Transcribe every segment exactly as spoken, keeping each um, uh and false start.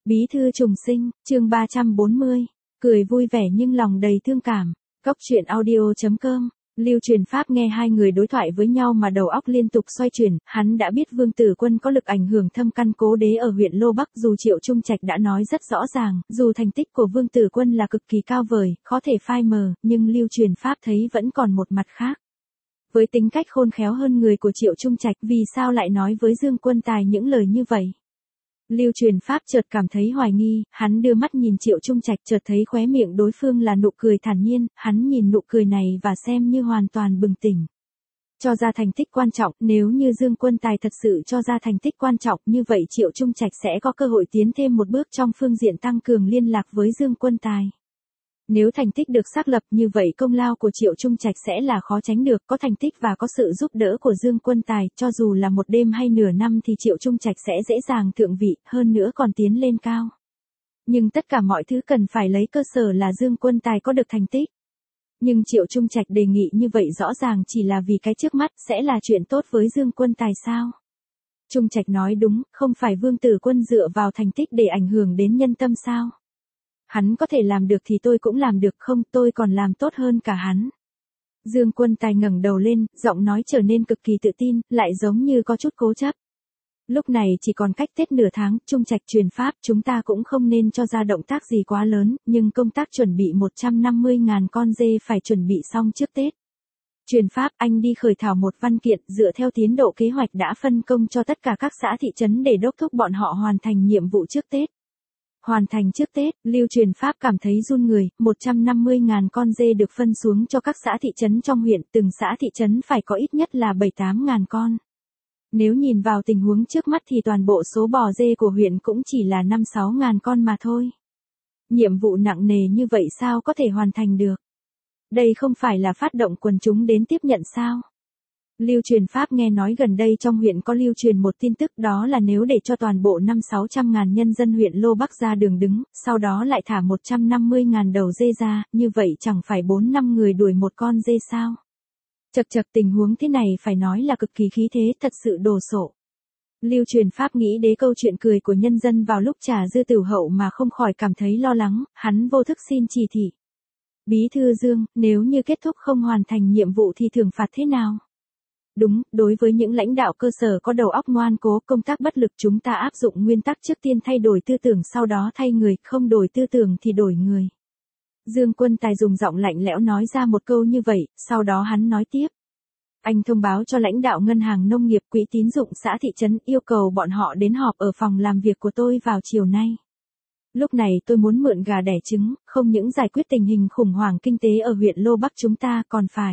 Bí thư trùng sinh, chương ba trăm bốn mươi, cười vui vẻ nhưng lòng đầy thương cảm. Cốc truyện audio chấm com. Lưu Truyền Pháp nghe hai người đối thoại với nhau mà đầu óc liên tục xoay chuyển, hắn đã biết Vương Tử Quân có lực ảnh hưởng thâm căn cố đế ở huyện Lô Bắc, dù Triệu Trung Trạch đã nói rất rõ ràng, dù thành tích của Vương Tử Quân là cực kỳ cao vời, khó thể phai mờ, nhưng Lưu Truyền Pháp thấy vẫn còn một mặt khác. Với tính cách khôn khéo hơn người của Triệu Trung Trạch, vì sao lại nói với Dương Quân Tài những lời như vậy? Lưu Truyền Pháp chợt cảm thấy hoài nghi, hắn đưa mắt nhìn Triệu Trung Trạch, chợt thấy khóe miệng đối phương là nụ cười thản nhiên, hắn nhìn nụ cười này và xem như hoàn toàn bừng tỉnh. Cho ra thành tích quan trọng, nếu như Dương Quân Tài thật sự cho ra thành tích quan trọng, như vậy Triệu Trung Trạch sẽ có cơ hội tiến thêm một bước trong phương diện tăng cường liên lạc với Dương Quân Tài. Nếu thành tích được xác lập, như vậy công lao của Triệu Trung Trạch sẽ là khó tránh được, có thành tích và có sự giúp đỡ của Dương Quân Tài, cho dù là một đêm hay nửa năm thì Triệu Trung Trạch sẽ dễ dàng thượng vị, hơn nữa còn tiến lên cao. Nhưng tất cả mọi thứ cần phải lấy cơ sở là Dương Quân Tài có được thành tích. Nhưng Triệu Trung Trạch đề nghị như vậy rõ ràng chỉ là vì cái trước mắt, sẽ là chuyện tốt với Dương Quân Tài sao? Trung Trạch nói đúng, không phải Vương Tử Quân dựa vào thành tích để ảnh hưởng đến nhân tâm sao? Hắn có thể làm được thì tôi cũng làm được, không, tôi còn làm tốt hơn cả hắn. Dương Quân Tài ngẩng đầu lên, giọng nói trở nên cực kỳ tự tin, lại giống như có chút cố chấp. Lúc này chỉ còn cách Tết nửa tháng, Trung Trạch Truyền Pháp, chúng ta cũng không nên cho ra động tác gì quá lớn, nhưng công tác chuẩn bị một trăm năm mươi nghìn con dê phải chuẩn bị xong trước Tết. Truyền Pháp, anh đi khởi thảo một văn kiện, dựa theo tiến độ kế hoạch đã phân công cho tất cả các xã thị trấn để đốc thúc bọn họ hoàn thành nhiệm vụ trước Tết. Hoàn thành trước Tết, Lưu Truyền Pháp cảm thấy run người, một trăm năm mươi nghìn con dê được phân xuống cho các xã thị trấn trong huyện, từng xã thị trấn phải có ít nhất là bảy tám nghìn con. Nếu nhìn vào tình huống trước mắt thì toàn bộ số bò dê của huyện cũng chỉ là năm sáu nghìn con mà thôi. Nhiệm vụ nặng nề như vậy sao có thể hoàn thành được? Đây không phải là phát động quần chúng đến tiếp nhận sao? Lưu Truyền Pháp nghe nói gần đây trong huyện có lưu truyền một tin tức, đó là nếu để cho toàn bộ năm sáu trăm ngàn nhân dân huyện Lô Bắc ra đường đứng, sau đó lại thả một trăm năm mươi ngàn đầu dê ra, như vậy chẳng phải bốn năm người đuổi một con dê sao? Chật chật, tình huống thế này phải nói là cực kỳ khí thế, thật sự đồ sộ. Lưu Truyền Pháp nghĩ đến câu chuyện cười của nhân dân vào lúc trà dư tử hậu mà không khỏi cảm thấy lo lắng, hắn vô thức xin chỉ thị. Bí thư Dương, nếu như kết thúc không hoàn thành nhiệm vụ thì thưởng phạt thế nào? Đúng, đối với những lãnh đạo cơ sở có đầu óc ngoan cố, công tác bất lực, chúng ta áp dụng nguyên tắc trước tiên thay đổi tư tưởng sau đó thay người, không đổi tư tưởng thì đổi người. Dương Quân Tài dùng giọng lạnh lẽo nói ra một câu như vậy, sau đó hắn nói tiếp. Anh thông báo cho lãnh đạo ngân hàng nông nghiệp, quỹ tín dụng xã thị trấn, yêu cầu bọn họ đến họp ở phòng làm việc của tôi vào chiều nay. Lúc này tôi muốn mượn gà đẻ trứng, không những giải quyết tình hình khủng hoảng kinh tế ở huyện Lô Bắc chúng ta còn phải.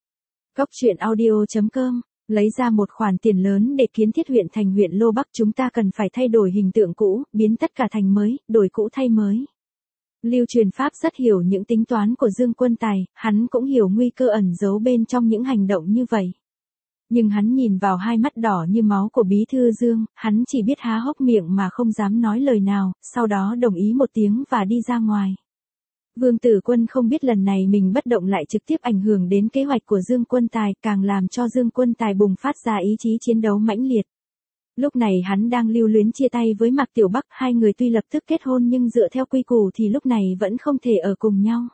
Cốc truyện audio chấm com, lấy ra một khoản tiền lớn để kiến thiết huyện thành huyện Lô Bắc, chúng ta cần phải thay đổi hình tượng cũ, biến tất cả thành mới, đổi cũ thay mới. Lưu Truyền Pháp rất hiểu những tính toán của Dương Quân Tài, hắn cũng hiểu nguy cơ ẩn giấu bên trong những hành động như vậy. Nhưng hắn nhìn vào hai mắt đỏ như máu của Bí thư Dương, hắn chỉ biết há hốc miệng mà không dám nói lời nào, sau đó đồng ý một tiếng và đi ra ngoài. Vương Tử Quân không biết lần này mình bất động lại trực tiếp ảnh hưởng đến kế hoạch của Dương Quân Tài, càng làm cho Dương Quân Tài bùng phát ra ý chí chiến đấu mãnh liệt. Lúc này hắn đang lưu luyến chia tay với Mạc Tiểu Bắc, hai người tuy lập tức kết hôn nhưng dựa theo quy củ thì lúc này vẫn không thể ở cùng nhau.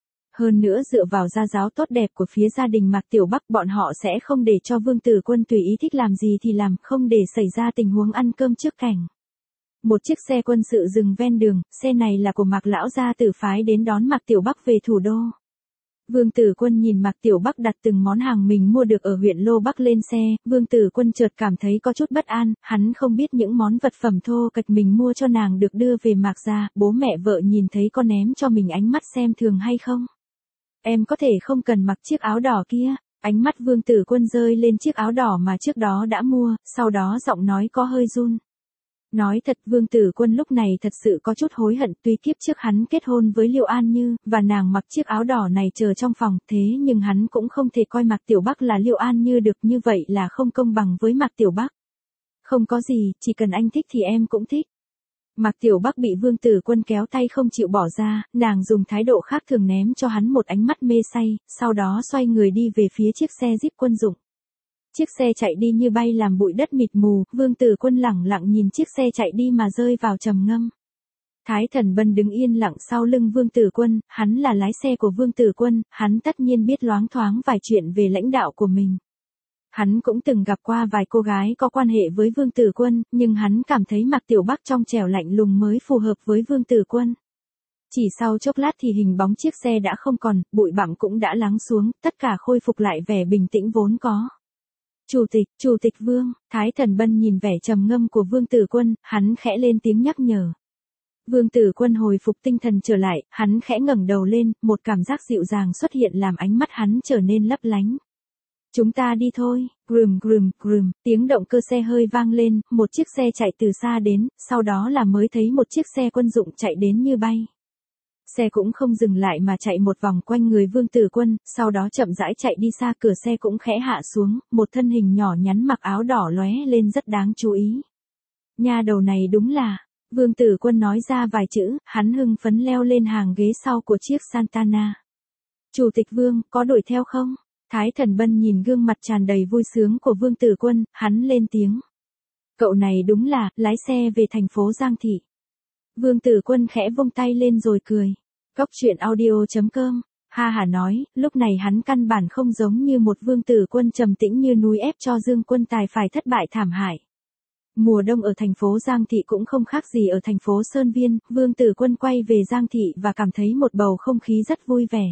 Hơn nữa dựa vào gia giáo tốt đẹp của phía gia đình Mạc Tiểu Bắc, bọn họ sẽ không để cho Vương Tử Quân tùy ý thích làm gì thì làm, không để xảy ra tình huống ăn cơm trước cảnh. Một chiếc xe quân sự dừng ven đường, xe này là của Mạc lão gia tử phái đến đón Mạc Tiểu Bắc về thủ đô. Vương Tử Quân nhìn Mạc Tiểu Bắc đặt từng món hàng mình mua được ở huyện Lô Bắc lên xe, Vương Tử Quân chợt cảm thấy có chút bất an, hắn không biết những món vật phẩm thô kệch mình mua cho nàng được đưa về Mạc gia, bố mẹ vợ nhìn thấy có ném cho mình ánh mắt xem thường hay không? Em có thể không cần mặc chiếc áo đỏ kia. Ánh mắt Vương Tử Quân rơi lên chiếc áo đỏ mà trước đó đã mua, sau đó giọng nói có hơi run. Nói thật, Vương Tử Quân lúc này thật sự có chút hối hận, tuy kiếp trước hắn kết hôn với Liệu An Như, và nàng mặc chiếc áo đỏ này chờ trong phòng, thế nhưng hắn cũng không thể coi Mạc Tiểu Bắc là Liệu An Như được, như vậy là không công bằng với Mạc Tiểu Bắc. Không có gì, chỉ cần anh thích thì em cũng thích. Mạc Tiểu Bắc bị Vương Tử Quân kéo tay không chịu bỏ ra, nàng dùng thái độ khác thường ném cho hắn một ánh mắt mê say, sau đó xoay người đi về phía chiếc xe Jeep quân dụng. Chiếc xe chạy đi như bay làm bụi đất mịt mù, Vương Tử Quân lẳng lặng nhìn chiếc xe chạy đi mà rơi vào trầm ngâm. Thái Thần Bân đứng yên lặng sau lưng Vương Tử Quân, hắn là lái xe của Vương Tử Quân, hắn tất nhiên biết loáng thoáng vài chuyện về lãnh đạo của mình. Hắn cũng từng gặp qua vài cô gái có quan hệ với Vương Tử Quân, nhưng hắn cảm thấy Mạc Tiểu Bắc trong trẻo lạnh lùng mới phù hợp với Vương Tử Quân. Chỉ sau chốc lát thì hình bóng chiếc xe đã không còn, bụi bặm cũng đã lắng xuống, tất cả khôi phục lại vẻ bình tĩnh vốn có. Chủ tịch, Chủ tịch Vương, Thái Thần Bân nhìn vẻ trầm ngâm của Vương Tử Quân, hắn khẽ lên tiếng nhắc nhở. Vương Tử Quân hồi phục tinh thần trở lại, hắn khẽ ngẩng đầu lên, một cảm giác dịu dàng xuất hiện làm ánh mắt hắn trở nên lấp lánh. Chúng ta đi thôi, grum grum grum, tiếng động cơ xe hơi vang lên, một chiếc xe chạy từ xa đến, sau đó là mới thấy một chiếc xe quân dụng chạy đến như bay. Xe cũng không dừng lại mà chạy một vòng quanh người Vương Tử Quân, sau đó chậm rãi chạy đi xa, cửa xe cũng khẽ hạ xuống, một thân hình nhỏ nhắn mặc áo đỏ lóe lên rất đáng chú ý. Nha đầu này đúng là, Vương Tử Quân nói ra vài chữ, hắn hưng phấn leo lên hàng ghế sau của chiếc Santana. Chủ tịch Vương, có đuổi theo không? Thái Thần Bân nhìn gương mặt tràn đầy vui sướng của Vương Tử Quân, hắn lên tiếng. Cậu này đúng là, lái xe về thành phố Giang Thị. Vương Tử Quân khẽ vung tay lên rồi cười. Cóc truyện audio chấm com, ha hà nói, lúc này hắn căn bản không giống như một Vương Tử Quân trầm tĩnh như núi ép cho Dương Quân Tài phải thất bại thảm hại. Mùa đông ở thành phố Giang Thị cũng không khác gì ở thành phố Sơn Viên, Vương Tử Quân quay về Giang Thị và cảm thấy một bầu không khí rất vui vẻ.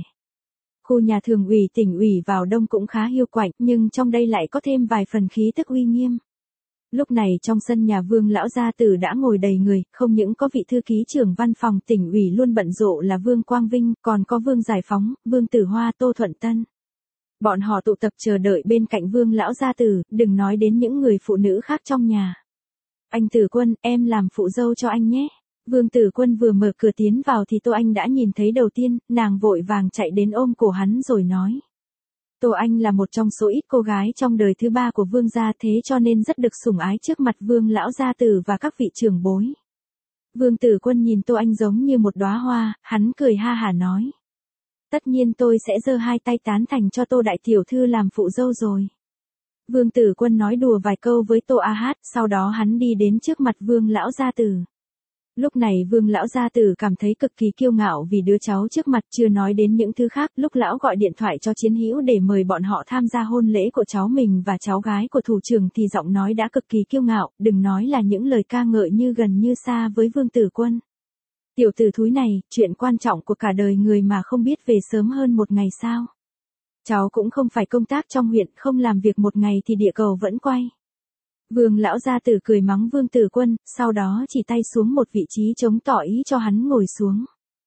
Khu nhà thường ủy tỉnh ủy vào đông cũng khá hiu quạnh, nhưng trong đây lại có thêm vài phần khí tức uy nghiêm. Lúc này trong sân nhà Vương lão gia tử đã ngồi đầy người, không những có vị thư ký trưởng văn phòng tỉnh ủy luôn bận rộn là Vương Quang Vinh, còn có Vương Giải Phóng, Vương Tử Hoa, Tô Thuận Tân. Bọn họ tụ tập chờ đợi bên cạnh Vương lão gia tử, đừng nói đến những người phụ nữ khác trong nhà. Anh Tử Quân, em làm phụ dâu cho anh nhé. Vương Tử Quân vừa mở cửa tiến vào thì Tô Anh đã nhìn thấy đầu tiên, nàng vội vàng chạy đến ôm cổ hắn rồi nói. Tô Anh là một trong số ít cô gái trong đời thứ ba của Vương gia, thế cho nên rất được sủng ái trước mặt Vương lão gia tử và các vị trưởng bối. Vương Tử Quân nhìn Tô Anh giống như một đóa hoa, hắn cười ha hả nói. Tất nhiên tôi sẽ giơ hai tay tán thành cho Tô đại tiểu thư làm phụ dâu rồi. Vương Tử Quân nói đùa vài câu với Tô A Hát, sau đó hắn đi đến trước mặt Vương lão gia tử. Lúc này Vương lão gia tử cảm thấy cực kỳ kiêu ngạo vì đứa cháu trước mặt, chưa nói đến những thứ khác, lúc lão gọi điện thoại cho Chiến Hữu để mời bọn họ tham gia hôn lễ của cháu mình và cháu gái của thủ trưởng thì giọng nói đã cực kỳ kiêu ngạo, đừng nói là những lời ca ngợi như gần như xa với Vương Tử Quân. Tiểu tử thúi này, chuyện quan trọng của cả đời người mà không biết về sớm hơn một ngày sao? Cháu cũng không phải công tác trong huyện, không làm việc một ngày thì địa cầu vẫn quay. Vương lão gia tử cười mắng Vương Tử Quân, sau đó chỉ tay xuống một vị trí trống tỏ ý cho hắn ngồi xuống.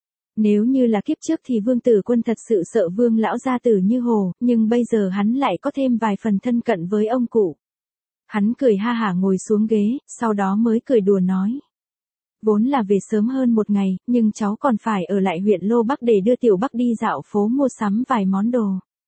Nếu như là kiếp trước thì Vương Tử Quân thật sự sợ Vương lão gia tử như hồ, nhưng bây giờ hắn lại có thêm vài phần thân cận với ông cụ. Hắn cười ha hả ngồi xuống ghế, sau đó mới cười đùa nói. Vốn là về sớm hơn một ngày, nhưng cháu còn phải ở lại huyện Lô Bắc để đưa Tiểu Bắc đi dạo phố mua sắm vài món đồ.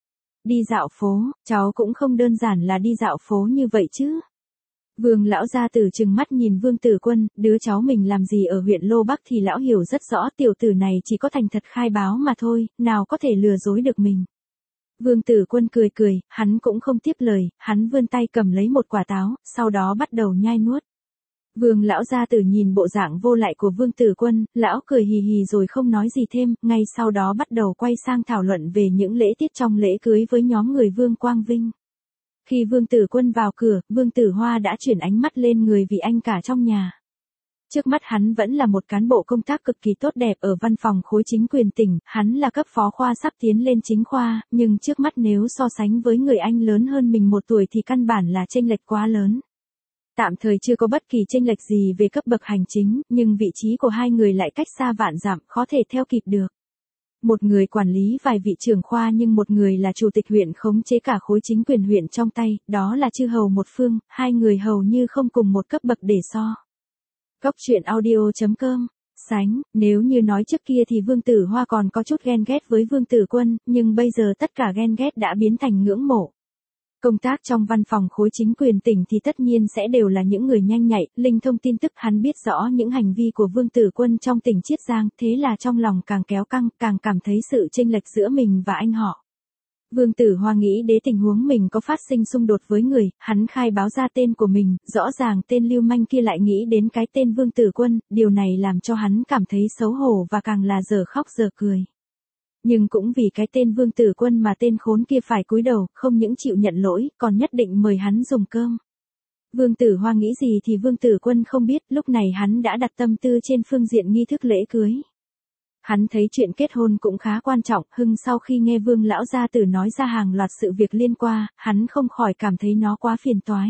Đi dạo phố, cháu cũng không đơn giản là đi dạo phố như vậy chứ. Vương lão gia tử trừng mắt nhìn Vương Tử Quân, đứa cháu mình làm gì ở huyện Lô Bắc thì lão hiểu rất rõ, tiểu tử này chỉ có thành thật khai báo mà thôi, nào có thể lừa dối được mình. Vương Tử Quân cười cười, hắn cũng không tiếp lời, hắn vươn tay cầm lấy một quả táo, sau đó bắt đầu nhai nuốt. Vương lão gia tử nhìn bộ dạng vô lại của Vương Tử Quân, lão cười hì hì rồi không nói gì thêm, ngay sau đó bắt đầu quay sang thảo luận về những lễ tiết trong lễ cưới với nhóm người Vương Quang Vinh. Khi Vương Tử Quân vào cửa, Vương Tử Hoa đã chuyển ánh mắt lên người vị anh cả trong nhà. Trước mắt hắn vẫn là một cán bộ công tác cực kỳ tốt đẹp ở văn phòng khối chính quyền tỉnh, hắn là cấp phó khoa sắp tiến lên chính khoa, nhưng trước mắt nếu so sánh với người anh lớn hơn mình một tuổi thì căn bản là chênh lệch quá lớn. Tạm thời chưa có bất kỳ chênh lệch gì về cấp bậc hành chính, nhưng vị trí của hai người lại cách xa vạn dặm, khó thể theo kịp được. Một người quản lý vài vị trưởng khoa nhưng một người là chủ tịch huyện khống chế cả khối chính quyền huyện trong tay, đó là chư hầu một phương, hai người hầu như không cùng một cấp bậc để so. Cóc truyện audio chấm com, sánh, nếu như nói trước kia thì Vương Tử Hoa còn có chút ghen ghét với Vương Tử Quân, nhưng bây giờ tất cả ghen ghét đã biến thành ngưỡng mộ. Công tác trong văn phòng khối chính quyền tỉnh thì tất nhiên sẽ đều là những người nhanh nhạy, linh thông tin tức, hắn biết rõ những hành vi của Vương Tử Quân trong tỉnh Chiết Giang, thế là trong lòng càng kéo căng, càng cảm thấy sự chênh lệch giữa mình và anh họ. Vương Tử Hoa nghĩ đến tình huống mình có phát sinh xung đột với người, hắn khai báo ra tên của mình, rõ ràng tên lưu manh kia lại nghĩ đến cái tên Vương Tử Quân, điều này làm cho hắn cảm thấy xấu hổ và càng là dở khóc dở cười. Nhưng cũng vì cái tên Vương Tử Quân mà tên khốn kia phải cúi đầu, không những chịu nhận lỗi, còn nhất định mời hắn dùng cơm. Vương Tử Hoa nghĩ gì thì Vương Tử Quân không biết, lúc này hắn đã đặt tâm tư trên phương diện nghi thức lễ cưới. Hắn thấy chuyện kết hôn cũng khá quan trọng, hưng sau khi nghe Vương lão gia tử nói ra hàng loạt sự việc liên quan, hắn không khỏi cảm thấy nó quá phiền toái.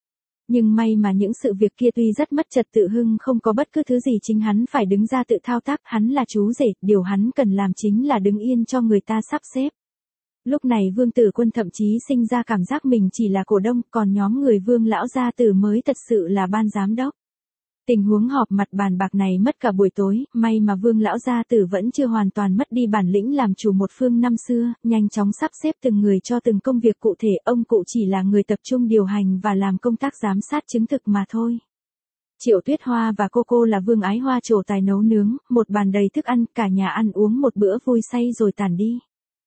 Nhưng may mà những sự việc kia tuy rất mất trật tự, hưng không có bất cứ thứ gì chính hắn phải đứng ra tự thao tác, hắn là chú rể, điều hắn cần làm chính là đứng yên cho người ta sắp xếp. Lúc này Vương Tử Quân thậm chí sinh ra cảm giác mình chỉ là cổ đông, còn nhóm người Vương lão gia tử mới thật sự là ban giám đốc. Tình huống họp mặt bàn bạc này mất cả buổi tối, may mà Vương lão gia tử vẫn chưa hoàn toàn mất đi bản lĩnh làm chủ một phương năm xưa, nhanh chóng sắp xếp từng người cho từng công việc cụ thể, ông cụ chỉ là người tập trung điều hành và làm công tác giám sát chứng thực mà thôi. Triệu Tuyết Hoa và cô cô là Vương Ái Hoa trổ tài nấu nướng, một bàn đầy thức ăn, cả nhà ăn uống một bữa vui say rồi tản đi.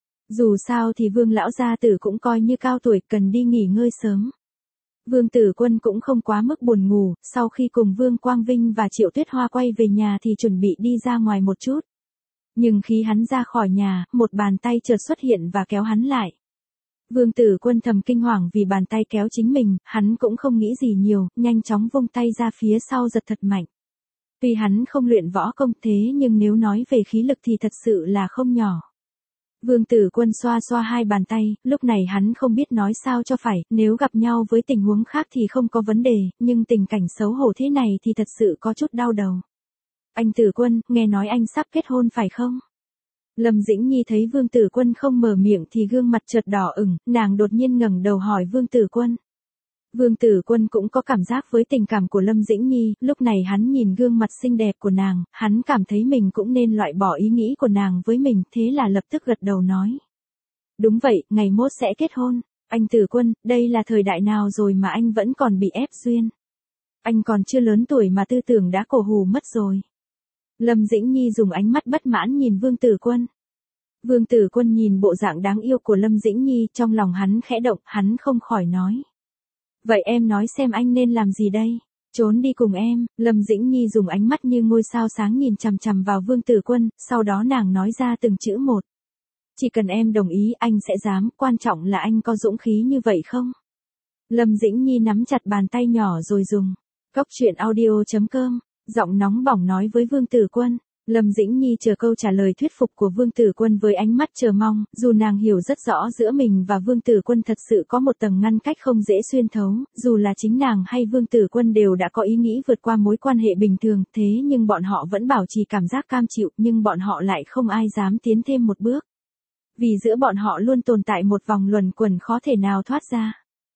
Dù sao thì Vương lão gia tử cũng coi như cao tuổi, cần đi nghỉ ngơi sớm. Vương Tử Quân cũng không quá mức buồn ngủ, sau khi cùng Vương Quang Vinh và Triệu Tuyết Hoa quay về nhà thì chuẩn bị đi ra ngoài một chút. Nhưng khi hắn ra khỏi nhà, một bàn tay chợt xuất hiện và kéo hắn lại. Vương Tử Quân thầm kinh hoàng vì bàn tay kéo chính mình, hắn cũng không nghĩ gì nhiều, nhanh chóng vung tay ra phía sau giật thật mạnh. Tuy hắn không luyện võ công thế nhưng nếu nói về khí lực thì thật sự là không nhỏ. Vương Tử Quân xoa xoa hai bàn tay, lúc này hắn không biết nói sao cho phải, nếu gặp nhau với tình huống khác thì không có vấn đề, nhưng tình cảnh xấu hổ thế này thì thật sự có chút đau đầu. Anh Tử Quân, nghe nói anh sắp kết hôn phải không? Lâm Dĩnh Nhi thấy Vương Tử Quân không mở miệng thì gương mặt chợt đỏ ửng, nàng đột nhiên ngẩng đầu hỏi Vương Tử Quân. Vương Tử Quân cũng có cảm giác với tình cảm của Lâm Dĩnh Nhi, lúc này hắn nhìn gương mặt xinh đẹp của nàng, hắn cảm thấy mình cũng nên loại bỏ ý nghĩ của nàng với mình, thế là lập tức gật đầu nói. Đúng vậy, ngày mốt sẽ kết hôn. Anh Tử Quân, đây là thời đại nào rồi mà anh vẫn còn bị ép duyên. Anh còn chưa lớn tuổi mà tư tưởng đã cổ hù mất rồi. Lâm Dĩnh Nhi dùng ánh mắt bất mãn nhìn Vương Tử Quân. Vương Tử Quân nhìn bộ dạng đáng yêu của Lâm Dĩnh Nhi, trong lòng hắn khẽ động, hắn không khỏi nói. Vậy em nói xem anh nên làm gì đây? Trốn đi cùng em. Lâm Dĩnh Nhi dùng ánh mắt như ngôi sao sáng nhìn chằm chằm vào Vương Tử Quân, sau đó nàng nói ra từng chữ một. Chỉ cần em đồng ý anh sẽ dám, quan trọng là anh có dũng khí như vậy không? Lâm Dĩnh Nhi nắm chặt bàn tay nhỏ rồi dùng. Cốc truyện audio chấm com, giọng nóng bỏng nói với Vương Tử Quân. Lâm Dĩnh Nhi chờ câu trả lời thuyết phục của Vương Tử Quân với ánh mắt chờ mong, dù nàng hiểu rất rõ giữa mình và Vương Tử Quân thật sự có một tầng ngăn cách không dễ xuyên thấu, dù là chính nàng hay Vương Tử Quân đều đã có ý nghĩ vượt qua mối quan hệ bình thường, thế nhưng bọn họ vẫn bảo trì cảm giác cam chịu, nhưng bọn họ lại không ai dám tiến thêm một bước. Vì giữa bọn họ luôn tồn tại một vòng luẩn quẩn khó thể nào thoát ra.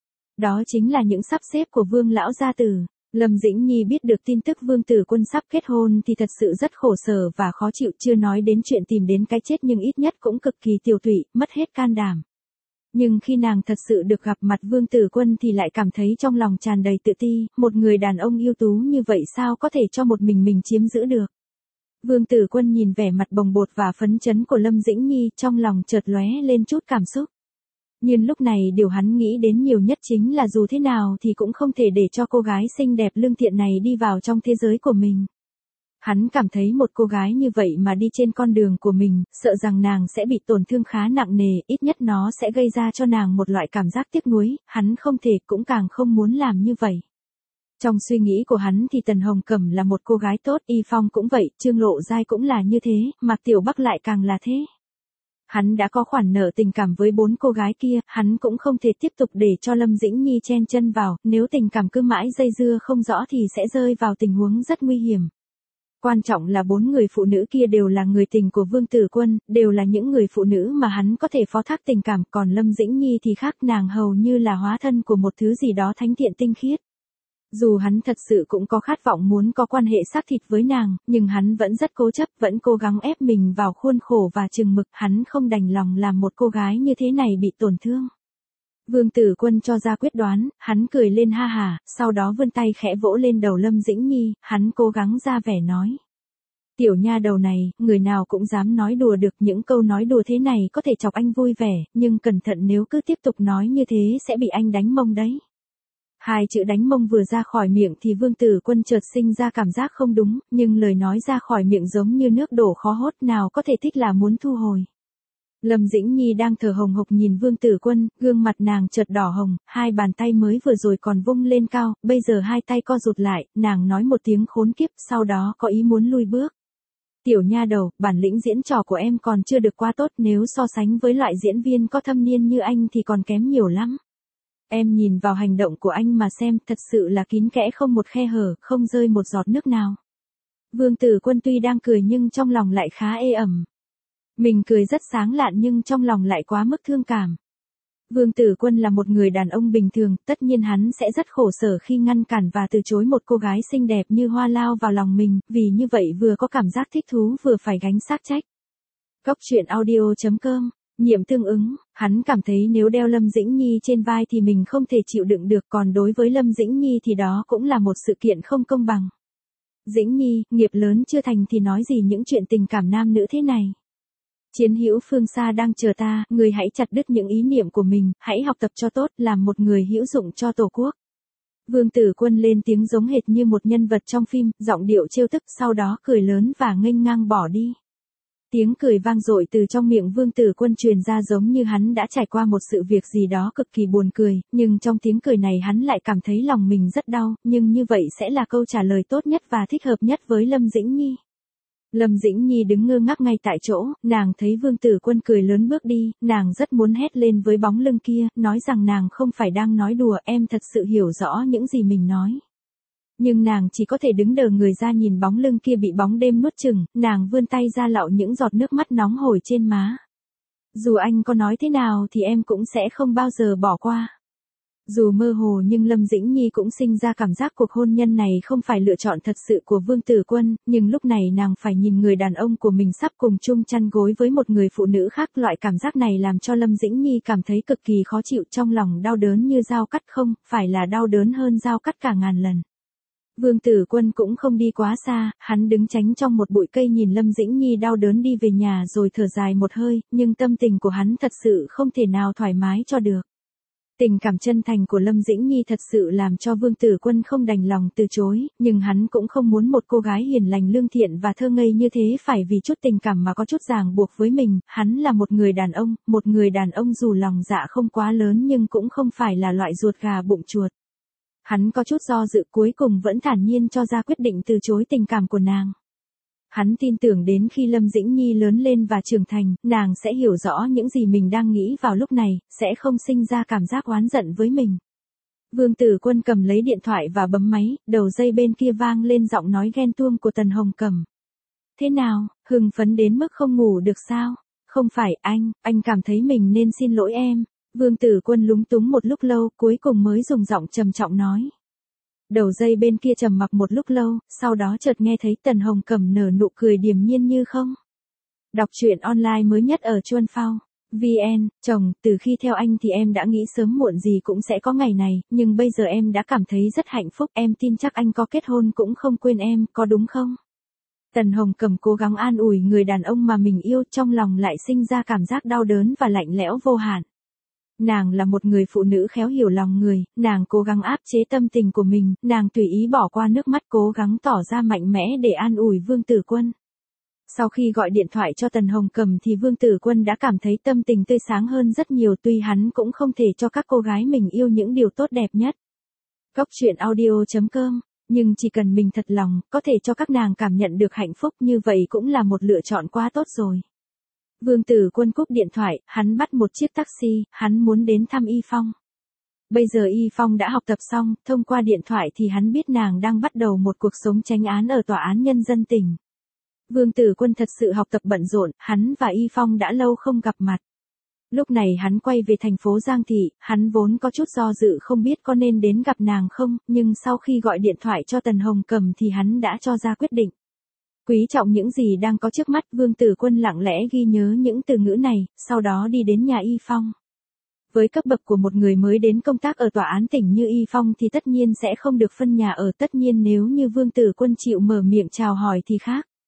Đó chính là những sắp xếp của Vương lão gia tử. Lâm Dĩnh Nhi biết được tin tức Vương Tử Quân sắp kết hôn thì thật sự rất khổ sở và khó chịu, chưa nói đến chuyện tìm đến cái chết nhưng ít nhất cũng cực kỳ tiêu tụy, mất hết can đảm. Nhưng khi nàng thật sự được gặp mặt Vương Tử Quân thì lại cảm thấy trong lòng tràn đầy tự ti, một người đàn ông ưu tú như vậy sao có thể cho một mình mình chiếm giữ được. Vương Tử Quân nhìn vẻ mặt bồng bột và phấn chấn của Lâm Dĩnh Nhi, trong lòng chợt lóe lên chút cảm xúc. Nhưng lúc này điều hắn nghĩ đến nhiều nhất chính là dù thế nào thì cũng không thể để cho cô gái xinh đẹp lương thiện này đi vào trong thế giới của mình. Hắn cảm thấy một cô gái như vậy mà đi trên con đường của mình, sợ rằng nàng sẽ bị tổn thương khá nặng nề, ít nhất nó sẽ gây ra cho nàng một loại cảm giác tiếc nuối, hắn không thể cũng càng không muốn làm như vậy. Trong suy nghĩ của hắn thì Tần Hồng Cẩm là một cô gái tốt, Y Phong cũng vậy, Trương Lộ Giai cũng là như thế, Mạc Tiểu Bắc lại càng là thế. Hắn đã có khoản nợ tình cảm với bốn cô gái kia, hắn cũng không thể tiếp tục để cho Lâm Dĩnh Nhi chen chân vào, nếu tình cảm cứ mãi dây dưa không rõ thì sẽ rơi vào tình huống rất nguy hiểm. Quan trọng là bốn người phụ nữ kia đều là người tình của Vương Tử Quân, đều là những người phụ nữ mà hắn có thể phó thác tình cảm, còn Lâm Dĩnh Nhi thì khác, nàng hầu như là hóa thân của một thứ gì đó thánh thiện tinh khiết. Dù hắn thật sự cũng có khát vọng muốn có quan hệ xác thịt với nàng, nhưng hắn vẫn rất cố chấp, vẫn cố gắng ép mình vào khuôn khổ và chừng mực, hắn không đành lòng làm một cô gái như thế này bị tổn thương. Vương Tử Quân cho ra quyết đoán, hắn cười lên ha hả, sau đó vươn tay khẽ vỗ lên đầu Lâm Dĩnh Nhi, hắn cố gắng ra vẻ nói. Tiểu nha đầu này, người nào cũng dám nói đùa được, những câu nói đùa thế này có thể chọc anh vui vẻ, nhưng cẩn thận nếu cứ tiếp tục nói như thế sẽ bị anh đánh mông đấy. Hai chữ đánh mông vừa ra khỏi miệng thì Vương Tử Quân chợt sinh ra cảm giác không đúng, nhưng lời nói ra khỏi miệng giống như nước đổ khó hốt, nào có thể thích là muốn thu hồi. Lâm Dĩnh Nhi đang thở hồng hộc nhìn Vương Tử Quân, gương mặt nàng chợt đỏ hồng, hai bàn tay mới vừa rồi còn vung lên cao, bây giờ hai tay co rụt lại, nàng nói một tiếng khốn kiếp, sau đó có ý muốn lui bước. Tiểu nha đầu, bản lĩnh diễn trò của em còn chưa được quá tốt, nếu so sánh với loại diễn viên có thâm niên như anh thì còn kém nhiều lắm. Em nhìn vào hành động của anh mà xem, thật sự là kín kẽ không một khe hở, không rơi một giọt nước nào. Vương Tử Quân tuy đang cười nhưng trong lòng lại khá ê ẩm. Mình cười rất sáng lạn nhưng trong lòng lại quá mức thương cảm. Vương Tử Quân là một người đàn ông bình thường, tất nhiên hắn sẽ rất khổ sở khi ngăn cản và từ chối một cô gái xinh đẹp như Hoa lao vào lòng mình, vì như vậy vừa có cảm giác thích thú vừa phải gánh xác trách. Cốc truyện audio chấm com, nhiệm tương ứng, hắn cảm thấy nếu đeo Lâm Dĩnh Nhi trên vai thì mình không thể chịu đựng được, còn đối với Lâm Dĩnh Nhi thì đó cũng là một sự kiện không công bằng. Dĩnh Nhi, nghiệp lớn chưa thành thì nói gì những chuyện tình cảm nam nữ thế này. Chiến hữu phương xa đang chờ ta, người hãy chặt đứt những ý niệm của mình, hãy học tập cho tốt, làm một người hữu dụng cho Tổ quốc. Vương Tử Quân lên tiếng giống hệt như một nhân vật trong phim, giọng điệu trêu tức, sau đó cười lớn và nghênh ngang bỏ đi. Tiếng cười vang dội từ trong miệng Vương Tử Quân truyền ra giống như hắn đã trải qua một sự việc gì đó cực kỳ buồn cười, nhưng trong tiếng cười này hắn lại cảm thấy lòng mình rất đau, nhưng như vậy sẽ là câu trả lời tốt nhất và thích hợp nhất với Lâm Dĩnh Nhi. Lâm Dĩnh Nhi đứng ngơ ngác ngay tại chỗ, nàng thấy Vương Tử Quân cười lớn bước đi, nàng rất muốn hét lên với bóng lưng kia, nói rằng nàng không phải đang nói đùa, em thật sự hiểu rõ những gì mình nói. Nhưng nàng chỉ có thể đứng đờ người ra nhìn bóng lưng kia bị bóng đêm nuốt chửng, nàng vươn tay ra lau những giọt nước mắt nóng hổi trên má. Dù anh có nói thế nào thì em cũng sẽ không bao giờ bỏ qua. Dù mơ hồ nhưng Lâm Dĩnh Nhi cũng sinh ra cảm giác cuộc hôn nhân này không phải lựa chọn thật sự của Vương Tử Quân, nhưng lúc này nàng phải nhìn người đàn ông của mình sắp cùng chung chăn gối với một người phụ nữ khác, loại cảm giác này làm cho Lâm Dĩnh Nhi cảm thấy cực kỳ khó chịu, trong lòng đau đớn như dao cắt, không, phải là đau đớn hơn dao cắt cả ngàn lần. Vương Tử Quân cũng không đi quá xa, hắn đứng tránh trong một bụi cây nhìn Lâm Dĩnh Nhi đau đớn đi về nhà rồi thở dài một hơi, nhưng tâm tình của hắn thật sự không thể nào thoải mái cho được. Tình cảm chân thành của Lâm Dĩnh Nhi thật sự làm cho Vương Tử Quân không đành lòng từ chối, nhưng hắn cũng không muốn một cô gái hiền lành lương thiện và thơ ngây như thế phải vì chút tình cảm mà có chút ràng buộc với mình, hắn là một người đàn ông, một người đàn ông dù lòng dạ không quá lớn nhưng cũng không phải là loại ruột gà bụng chuột. Hắn có chút do dự cuối cùng vẫn thản nhiên cho ra quyết định từ chối tình cảm của nàng. Hắn tin tưởng đến khi Lâm Dĩnh Nhi lớn lên và trưởng thành, nàng sẽ hiểu rõ những gì mình đang nghĩ vào lúc này, sẽ không sinh ra cảm giác oán giận với mình. Vương Tử Quân cầm lấy điện thoại và bấm máy, đầu dây bên kia vang lên giọng nói ghen tuông của Tần Hồng Cẩm. Thế nào, hưng phấn đến mức không ngủ được sao? Không phải anh, anh cảm thấy mình nên xin lỗi em. Vương Tử Quân lúng túng một lúc lâu, cuối cùng mới dùng giọng trầm trọng nói. Đầu dây bên kia trầm mặc một lúc lâu, sau đó chợt nghe thấy Tần Hồng Cẩm nở nụ cười điềm nhiên như không. Đọc truyện online mới nhất ở Chuan Phao. vê en, chồng, từ khi theo anh thì em đã nghĩ sớm muộn gì cũng sẽ có ngày này, nhưng bây giờ em đã cảm thấy rất hạnh phúc, em tin chắc anh có kết hôn cũng không quên em, có đúng không? Tần Hồng Cẩm cố gắng an ủi người đàn ông mà mình yêu, trong lòng lại sinh ra cảm giác đau đớn và lạnh lẽo vô hạn. Nàng là một người phụ nữ khéo hiểu lòng người, nàng cố gắng áp chế tâm tình của mình, nàng tùy ý bỏ qua nước mắt cố gắng tỏ ra mạnh mẽ để an ủi Vương Tử Quân. Sau khi gọi điện thoại cho Tần Hồng Cẩm thì Vương Tử Quân đã cảm thấy tâm tình tươi sáng hơn rất nhiều, tuy hắn cũng không thể cho các cô gái mình yêu những điều tốt đẹp nhất. Cốc truyện audio chấm com, nhưng chỉ cần mình thật lòng, có thể cho các nàng cảm nhận được hạnh phúc như vậy cũng là một lựa chọn quá tốt rồi. Vương Tử Quân cúp điện thoại, hắn bắt một chiếc taxi, hắn muốn đến thăm Y Phong. Bây giờ Y Phong đã học tập xong, thông qua điện thoại thì hắn biết nàng đang bắt đầu một cuộc sống chánh án ở Tòa án Nhân dân tỉnh. Vương Tử Quân thật sự học tập bận rộn, hắn và Y Phong đã lâu không gặp mặt. Lúc này hắn quay về thành phố Giang Thị, hắn vốn có chút do dự không biết có nên đến gặp nàng không, nhưng sau khi gọi điện thoại cho Tần Hồng Cẩm thì hắn đã cho ra quyết định. Quý trọng những gì đang có trước mắt, Vương Tử Quân lặng lẽ ghi nhớ những từ ngữ này, sau đó đi đến nhà Y Phong. Với cấp bậc của một người mới đến công tác ở tòa án tỉnh như Y Phong thì tất nhiên sẽ không được phân nhà ở, tất nhiên nếu như Vương Tử Quân chịu mở miệng chào hỏi thì khác.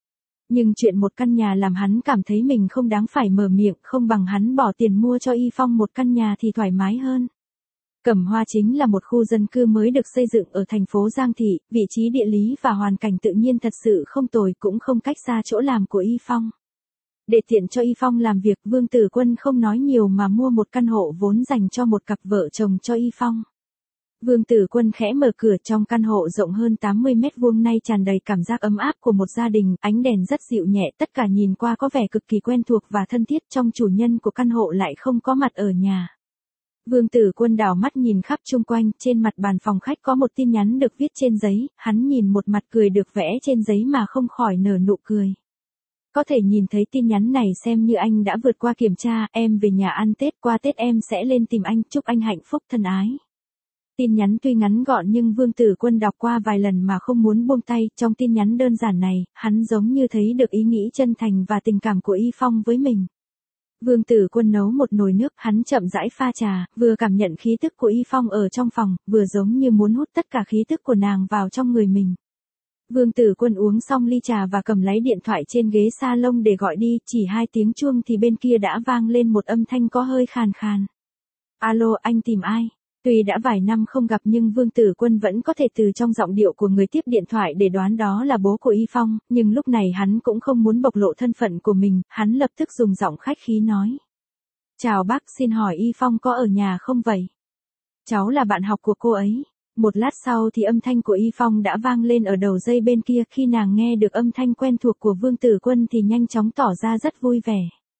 Nhưng chuyện một căn nhà làm hắn cảm thấy mình không đáng phải mở miệng, không bằng hắn bỏ tiền mua cho Y Phong một căn nhà thì thoải mái hơn. Cẩm Hoa chính là một khu dân cư mới được xây dựng ở thành phố Giang Thị, vị trí địa lý và hoàn cảnh tự nhiên thật sự không tồi, cũng không cách xa chỗ làm của Y Phong. Để tiện cho Y Phong làm việc, Vương Tử Quân không nói nhiều mà mua một căn hộ vốn dành cho một cặp vợ chồng cho Y Phong. Vương Tử Quân khẽ mở cửa, trong căn hộ rộng hơn tám mươi mét vuông nay tràn đầy cảm giác ấm áp của một gia đình, ánh đèn rất dịu nhẹ, tất cả nhìn qua có vẻ cực kỳ quen thuộc và thân thiết, trong chủ nhân của căn hộ lại không có mặt ở nhà. Vương Tử Quân đảo mắt nhìn khắp chung quanh, trên mặt bàn phòng khách có một tin nhắn được viết trên giấy, hắn nhìn một mặt cười được vẽ trên giấy mà không khỏi nở nụ cười. Có thể nhìn thấy tin nhắn này xem như anh đã vượt qua kiểm tra, em về nhà ăn Tết, qua Tết em sẽ lên tìm anh, chúc anh hạnh phúc thân ái. Tin nhắn tuy ngắn gọn nhưng Vương Tử Quân đọc qua vài lần mà không muốn buông tay, trong tin nhắn đơn giản này, hắn giống như thấy được ý nghĩ chân thành và tình cảm của Y Phong với mình. Vương Tử Quân nấu một nồi nước, hắn chậm rãi pha trà, vừa cảm nhận khí tức của Y Phong ở trong phòng, vừa giống như muốn hút tất cả khí tức của nàng vào trong người mình. Vương Tử Quân uống xong ly trà và cầm lấy điện thoại trên ghế salon để gọi đi, chỉ hai tiếng chuông thì bên kia đã vang lên một âm thanh có hơi khàn khàn. Alo, anh tìm ai? Tuy đã vài năm không gặp nhưng Vương Tử Quân vẫn có thể từ trong giọng điệu của người tiếp điện thoại để đoán đó là bố của Y Phong, nhưng lúc này hắn cũng không muốn bộc lộ thân phận của mình, hắn lập tức dùng giọng khách khí nói. Chào bác, xin hỏi Y Phong có ở nhà không vậy? Cháu là bạn học của cô ấy. Một lát sau thì âm thanh của Y Phong đã vang lên ở đầu dây bên kia, khi nàng nghe được âm thanh quen thuộc của Vương Tử Quân thì nhanh chóng tỏ ra rất vui vẻ.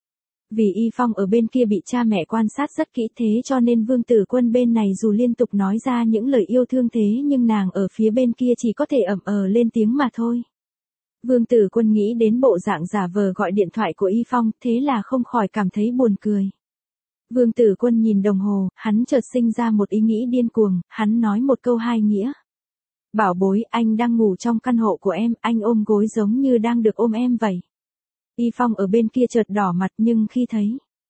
Vì Y Phong ở bên kia bị cha mẹ quan sát rất kỹ, thế cho nên Vương Tử Quân bên này dù liên tục nói ra những lời yêu thương thế nhưng nàng ở phía bên kia chỉ có thể ậm ờ lên tiếng mà thôi. Vương Tử Quân nghĩ đến bộ dạng giả vờ gọi điện thoại của Y Phong, thế là không khỏi cảm thấy buồn cười. Vương Tử Quân nhìn đồng hồ, hắn chợt sinh ra một ý nghĩ điên cuồng, hắn nói một câu hai nghĩa. Bảo bối, anh đang ngủ trong căn hộ của em, anh ôm gối giống như đang được ôm em vậy. Y Phong ở bên kia chợt đỏ mặt nhưng khi thấy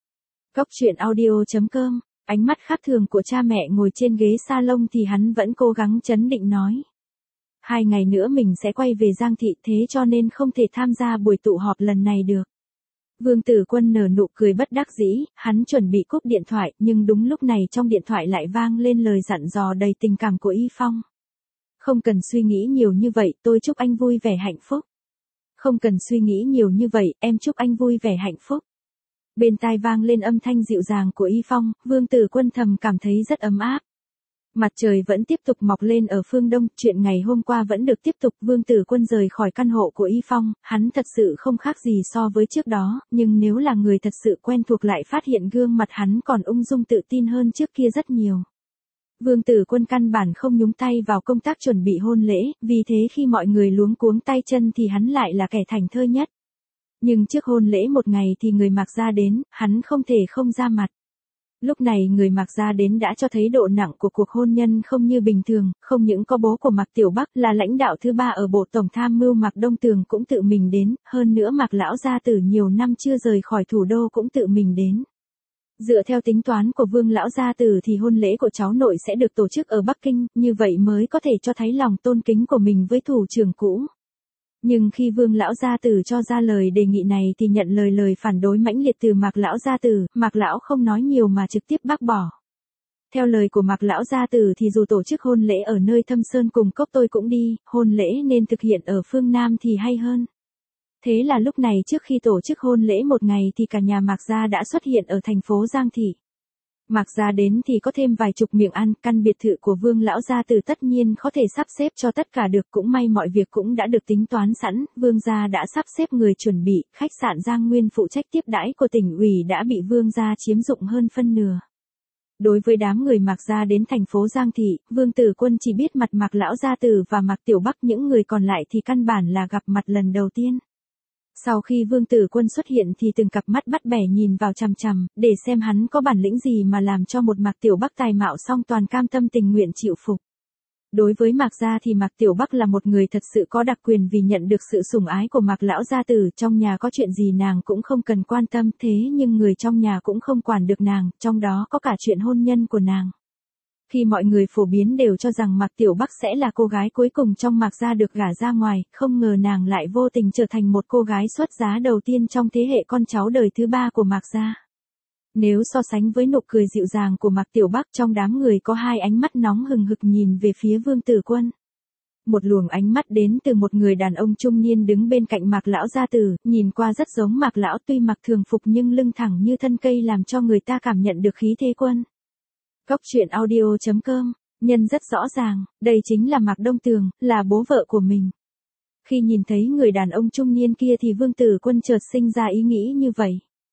Cốc truyện audio chấm com, ánh mắt khác thường của cha mẹ ngồi trên ghế salon thì hắn vẫn cố gắng trấn định nói. Hai ngày nữa mình sẽ quay về Giang Thị, thế cho nên không thể tham gia buổi tụ họp lần này được. Vương Tử Quân nở nụ cười bất đắc dĩ, hắn chuẩn bị cúp điện thoại, nhưng đúng lúc này trong điện thoại lại vang lên lời dặn dò đầy tình cảm của Y Phong. Không cần suy nghĩ nhiều như vậy, tôi chúc anh vui vẻ hạnh phúc. Không cần suy nghĩ nhiều như vậy, em chúc anh vui vẻ hạnh phúc. Bên tai vang lên âm thanh dịu dàng của Y Phong, Vương Tử Quân thầm cảm thấy rất ấm áp. Mặt trời vẫn tiếp tục mọc lên ở phương đông, chuyện ngày hôm qua vẫn được tiếp tục. Vương Tử Quân rời khỏi căn hộ của Y Phong, hắn thật sự không khác gì so với trước đó, nhưng nếu là người thật sự quen thuộc lại phát hiện gương mặt hắn còn ung dung tự tin hơn trước kia rất nhiều. Vương Tử Quân căn bản không nhúng tay vào công tác chuẩn bị hôn lễ, vì thế khi mọi người luống cuống tay chân thì hắn lại là kẻ thảnh thơi nhất. Nhưng trước hôn lễ một ngày thì người Mạc Gia đến, hắn không thể không ra mặt. Lúc này người Mạc Gia đến đã cho thấy độ nặng của cuộc hôn nhân không như bình thường, không những có bố của Mạc Tiểu Bắc là lãnh đạo thứ ba ở Bộ Tổng Tham mưu Mạc Đông Tường cũng tự mình đến, hơn nữa Mạc Lão Gia Tử nhiều năm chưa rời khỏi thủ đô cũng tự mình đến. Dựa theo tính toán của Vương Lão Gia Tử thì hôn lễ của cháu nội sẽ được tổ chức ở Bắc Kinh, như vậy mới có thể cho thấy lòng tôn kính của mình với thủ trưởng cũ. Nhưng khi Vương Lão Gia Tử cho ra lời đề nghị này thì nhận lời lời phản đối mãnh liệt từ Mạc Lão Gia Tử, Mạc Lão không nói nhiều mà trực tiếp bác bỏ. Theo lời của Mạc Lão Gia Tử thì dù tổ chức hôn lễ ở nơi Thâm Sơn cùng Cốc tôi cũng đi, hôn lễ nên thực hiện ở phương Nam thì hay hơn. Thế là lúc này trước khi tổ chức hôn lễ một ngày thì cả nhà Mạc Gia đã xuất hiện ở thành phố Giang Thị. Mạc Gia đến thì có thêm vài chục miệng ăn, căn biệt thự của Vương Lão Gia Tử tất nhiên có thể sắp xếp cho tất cả được, cũng may mọi việc cũng đã được tính toán sẵn, Vương Gia đã sắp xếp người chuẩn bị, khách sạn Giang Nguyên phụ trách tiếp đãi của tỉnh ủy đã bị Vương Gia chiếm dụng hơn phân nửa. Đối với đám người Mạc Gia đến thành phố Giang Thị, Vương Tử Quân chỉ biết mặt Mạc Lão Gia Tử và Mạc Tiểu Bắc, những người còn lại thì căn bản là gặp mặt lần đầu tiên. Sau khi Vương Tử Quân xuất hiện thì từng cặp mắt bắt bẻ nhìn vào chằm chằm, để xem hắn có bản lĩnh gì mà làm cho một Mạc Tiểu Bắc tài mạo song toàn cam tâm tình nguyện chịu phục. Đối với Mạc Gia thì Mạc Tiểu Bắc là một người thật sự có đặc quyền vì nhận được sự sủng ái của Mạc Lão Gia Tử, trong nhà có chuyện gì nàng cũng không cần quan tâm, thế nhưng người trong nhà cũng không quản được nàng, trong đó có cả chuyện hôn nhân của nàng. Khi mọi người phổ biến đều cho rằng Mạc Tiểu Bắc sẽ là cô gái cuối cùng trong Mạc gia được gả ra ngoài, không ngờ nàng lại vô tình trở thành một cô gái xuất giá đầu tiên trong thế hệ con cháu đời thứ ba của Mạc gia. Nếu so sánh với nụ cười dịu dàng của Mạc Tiểu Bắc, trong đám người có hai ánh mắt nóng hừng hực nhìn về phía Vương Tử Quân. Một luồng ánh mắt đến từ một người đàn ông trung niên đứng bên cạnh Mạc lão gia tử, nhìn qua rất giống Mạc lão, tuy mặc thường phục nhưng lưng thẳng như thân cây làm cho người ta cảm nhận được khí thế quân. Cốc truyện audio chấm com, nhân rất rõ ràng, đây chính là Mạc Đông Tường, là bố vợ của mình. Khi nhìn thấy người đàn ông trung niên kia thì Vương Tử Quân chợt sinh ra ý nghĩ như vậy.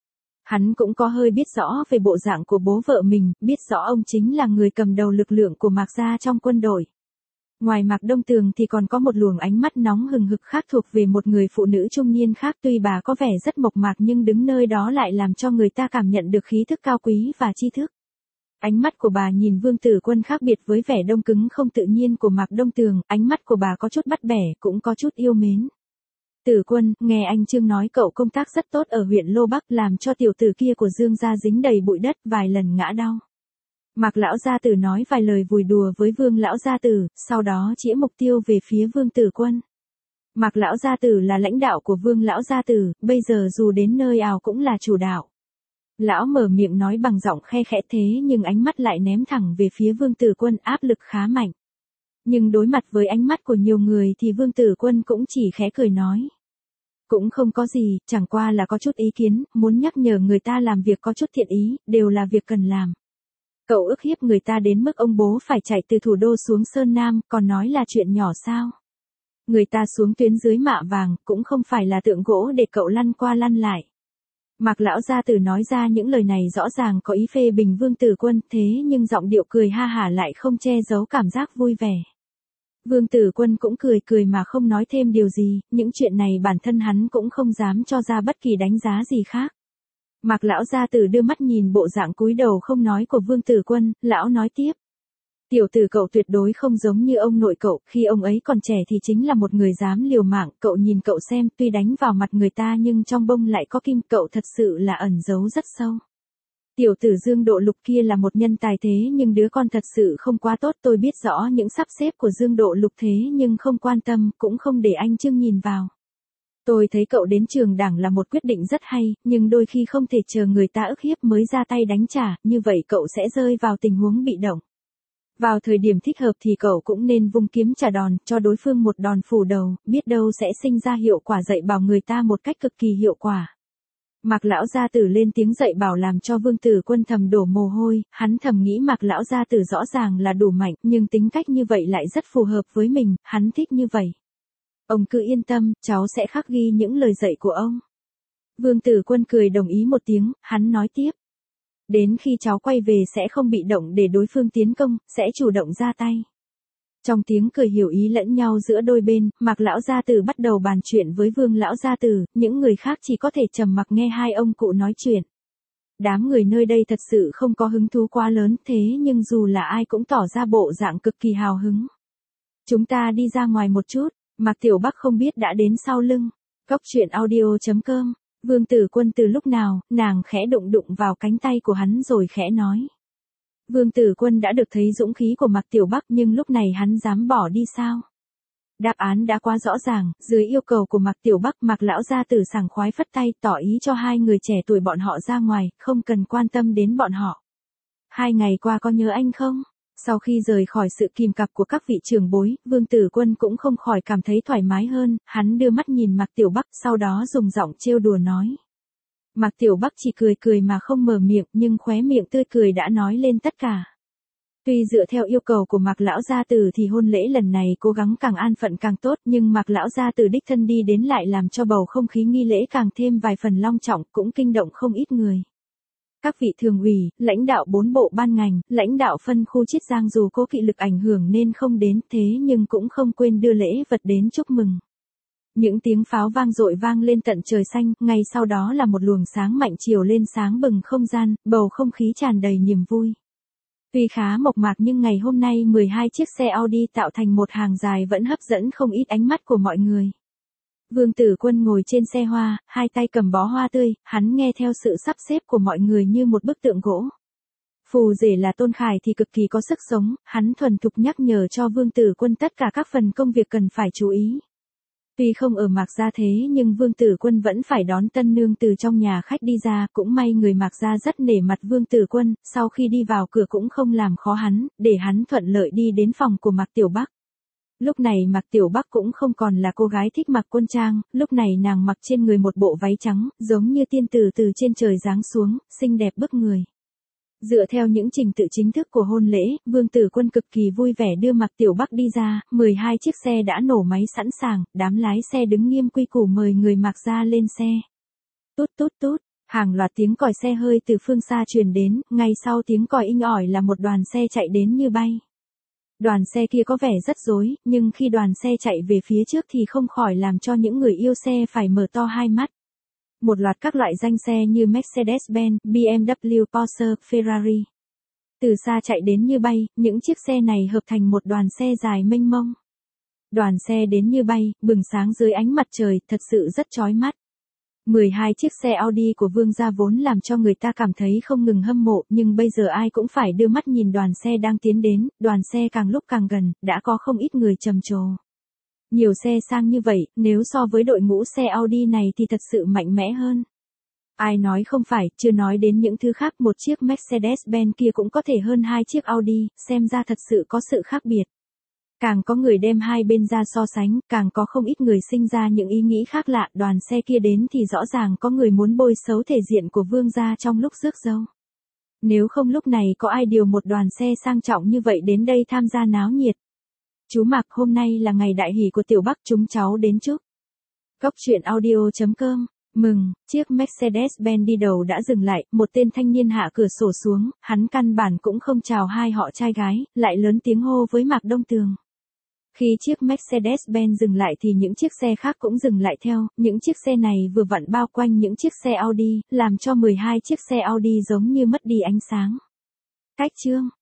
Hắn cũng có hơi biết rõ về bộ dạng của bố vợ mình, biết rõ ông chính là người cầm đầu lực lượng của Mạc gia trong quân đội. Ngoài Mạc Đông Tường thì còn có một luồng ánh mắt nóng hừng hực khác thuộc về một người phụ nữ trung niên khác, tuy bà có vẻ rất mộc mạc nhưng đứng nơi đó lại làm cho người ta cảm nhận được khí thức cao quý và tri thức. Ánh mắt của bà nhìn Vương Tử Quân khác biệt với vẻ đông cứng không tự nhiên của Mạc Đông Tường, ánh mắt của bà có chút bắt bẻ, cũng có chút yêu mến. Tử Quân, nghe anh Trương nói cậu công tác rất tốt ở huyện Lô Bắc, làm cho tiểu tử kia của Dương gia dính đầy bụi đất, vài lần ngã đau. Mạc lão gia tử nói vài lời vui đùa với Vương lão gia tử, sau đó chĩa mục tiêu về phía Vương Tử Quân. Mạc lão gia tử là lãnh đạo của Vương lão gia tử, bây giờ dù đến nơi nào cũng là chủ đạo. Lão mở miệng nói bằng giọng khe khẽ thế nhưng ánh mắt lại ném thẳng về phía Vương Tử Quân, áp lực khá mạnh. Nhưng đối mặt với ánh mắt của nhiều người thì Vương Tử Quân cũng chỉ khẽ cười nói. Cũng không có gì, chẳng qua là có chút ý kiến, muốn nhắc nhở người ta làm việc có chút thiện ý, đều là việc cần làm. Cậu ức hiếp người ta đến mức ông bố phải chạy từ thủ đô xuống Sơn Nam, còn nói là chuyện nhỏ sao. Người ta xuống tuyến dưới mạ vàng, cũng không phải là tượng gỗ để cậu lăn qua lăn lại. Mạc lão gia tử nói ra những lời này rõ ràng có ý phê bình Vương Tử Quân, thế nhưng giọng điệu cười ha hả lại không che giấu cảm giác vui vẻ. Vương Tử Quân cũng cười cười mà không nói thêm điều gì, những chuyện này bản thân hắn cũng không dám cho ra bất kỳ đánh giá gì khác. Mạc lão gia tử đưa mắt nhìn bộ dạng cúi đầu không nói của Vương Tử Quân, lão nói tiếp. Tiểu tử cậu tuyệt đối không giống như ông nội cậu, khi ông ấy còn trẻ thì chính là một người dám liều mạng, cậu nhìn cậu xem, tuy đánh vào mặt người ta nhưng trong bông lại có kim, cậu thật sự là ẩn giấu rất sâu. Tiểu tử Dương Độ Lục kia là một nhân tài thế nhưng đứa con thật sự không quá tốt, tôi biết rõ những sắp xếp của Dương Độ Lục thế nhưng không quan tâm, cũng không để anh Trương nhìn vào. Tôi thấy cậu đến trường đảng là một quyết định rất hay, nhưng đôi khi không thể chờ người ta ức hiếp mới ra tay đánh trả, như vậy cậu sẽ rơi vào tình huống bị động. Vào thời điểm thích hợp thì cậu cũng nên vung kiếm trả đòn, cho đối phương một đòn phủ đầu, biết đâu sẽ sinh ra hiệu quả dạy bảo người ta một cách cực kỳ hiệu quả. Mạc lão gia tử lên tiếng dạy bảo làm cho Vương Tử Quân thầm đổ mồ hôi, hắn thầm nghĩ Mạc lão gia tử rõ ràng là đủ mạnh, nhưng tính cách như vậy lại rất phù hợp với mình, hắn thích như vậy. Ông cứ yên tâm, cháu sẽ khắc ghi những lời dạy của ông. Vương Tử Quân cười đồng ý một tiếng, hắn nói tiếp. Đến khi cháu quay về sẽ không bị động để đối phương tiến công, sẽ chủ động ra tay. Trong tiếng cười hiểu ý lẫn nhau giữa đôi bên, Mạc lão gia tử bắt đầu bàn chuyện với Vương lão gia tử, những người khác chỉ có thể trầm mặc nghe hai ông cụ nói chuyện. Đám người nơi đây thật sự không có hứng thú quá lớn, thế nhưng dù là ai cũng tỏ ra bộ dạng cực kỳ hào hứng. Chúng ta đi ra ngoài một chút, Mạc Tiểu Bắc không biết đã đến sau lưng. Cốc truyện audio chấm com, Vương Tử Quân từ lúc nào, nàng khẽ đụng đụng vào cánh tay của hắn rồi khẽ nói. Vương Tử Quân đã được thấy dũng khí của Mạc Tiểu Bắc nhưng lúc này hắn dám bỏ đi sao? Đáp án đã quá rõ ràng, dưới yêu cầu của Mạc Tiểu Bắc, Mạc lão gia tử sảng khoái phất tay tỏ ý cho hai người trẻ tuổi bọn họ ra ngoài, không cần quan tâm đến bọn họ. Hai ngày qua có nhớ anh không? Sau khi rời khỏi sự kìm cặp của các vị trưởng bối, Vương Tử Quân cũng không khỏi cảm thấy thoải mái hơn, hắn đưa mắt nhìn Mạc Tiểu Bắc, sau đó dùng giọng trêu đùa nói. Mạc Tiểu Bắc chỉ cười cười mà không mở miệng, nhưng khóe miệng tươi cười đã nói lên tất cả. Tuy dựa theo yêu cầu của Mạc lão gia tử thì hôn lễ lần này cố gắng càng an phận càng tốt, nhưng Mạc lão gia tử đích thân đi đến lại làm cho bầu không khí nghi lễ càng thêm vài phần long trọng, cũng kinh động không ít người. Các vị thường ủy, lãnh đạo bốn bộ ban ngành, lãnh đạo phân khu Chiết Giang dù có kỵ lực ảnh hưởng nên không đến, thế nhưng cũng không quên đưa lễ vật đến chúc mừng. Những tiếng pháo vang dội vang lên tận trời xanh, ngay sau đó là một luồng sáng mạnh chiều lên sáng bừng không gian, bầu không khí tràn đầy niềm vui. Tuy khá mộc mạc nhưng ngày hôm nay mười hai chiếc xe Audi tạo thành một hàng dài vẫn hấp dẫn không ít ánh mắt của mọi người. Vương Tử Quân ngồi trên xe hoa, hai tay cầm bó hoa tươi, hắn nghe theo sự sắp xếp của mọi người như một bức tượng gỗ. Phù rể là Tôn Khải thì cực kỳ có sức sống, hắn thuần thục nhắc nhở cho Vương Tử Quân tất cả các phần công việc cần phải chú ý. Tuy không ở Mạc Gia thế nhưng Vương Tử Quân vẫn phải đón tân nương từ trong nhà khách đi ra, cũng may người Mạc Gia rất nể mặt Vương Tử Quân, sau khi đi vào cửa cũng không làm khó hắn, để hắn thuận lợi đi đến phòng của Mạc Tiểu Bắc. Lúc này Mạc Tiểu Bắc cũng không còn là cô gái thích mặc quân trang, lúc này nàng mặc trên người một bộ váy trắng, giống như tiên tử từ trên trời giáng xuống, xinh đẹp bức người. Dựa theo những trình tự chính thức của hôn lễ, Vương Tử Quân cực kỳ vui vẻ đưa Mạc Tiểu Bắc đi ra, mười hai chiếc xe đã nổ máy sẵn sàng, đám lái xe đứng nghiêm quy củ mời người Mạc Gia lên xe. Tút tút tút, hàng loạt tiếng còi xe hơi từ phương xa truyền đến, ngay sau tiếng còi inh ỏi là một đoàn xe chạy đến như bay. Đoàn xe kia có vẻ rất rối, nhưng khi đoàn xe chạy về phía trước thì không khỏi làm cho những người yêu xe phải mở to hai mắt. Một loạt các loại danh xe như Mercedes-Benz, B M W, Porsche, Ferrari. Từ xa chạy đến như bay, những chiếc xe này hợp thành một đoàn xe dài mênh mông. Đoàn xe đến như bay, bừng sáng dưới ánh mặt trời, thật sự rất chói mắt. mười hai chiếc xe Audi của Vương gia vốn làm cho người ta cảm thấy không ngừng hâm mộ, nhưng bây giờ ai cũng phải đưa mắt nhìn đoàn xe đang tiến đến, đoàn xe càng lúc càng gần, đã có không ít người trầm trồ. Nhiều xe sang như vậy, nếu so với đội ngũ xe Audi này thì thật sự mạnh mẽ hơn. Ai nói không phải, chưa nói đến những thứ khác, một chiếc Mercedes-Benz kia cũng có thể hơn hai chiếc Audi, xem ra thật sự có sự khác biệt. Càng có người đem hai bên ra so sánh, càng có không ít người sinh ra những ý nghĩ khác lạ, đoàn xe kia đến thì rõ ràng có người muốn bôi xấu thể diện của Vương gia trong lúc rước dâu. Nếu không lúc này có ai điều một đoàn xe sang trọng như vậy đến đây tham gia náo nhiệt. Chú Mạc, hôm nay là ngày đại hỷ của Tiểu Bắc, chúng cháu đến chúc. Cốc truyện audio chấm com. Mừng, chiếc Mercedes-Benz đi đầu đã dừng lại, một tên thanh niên hạ cửa sổ xuống, hắn căn bản cũng không chào hai họ trai gái, lại lớn tiếng hô với Mạc Đông Tường. Khi chiếc Mercedes-Benz dừng lại thì những chiếc xe khác cũng dừng lại theo, những chiếc xe này vừa vặn bao quanh những chiếc xe Audi, làm cho mười hai chiếc xe Audi giống như mất đi ánh sáng. Cách chương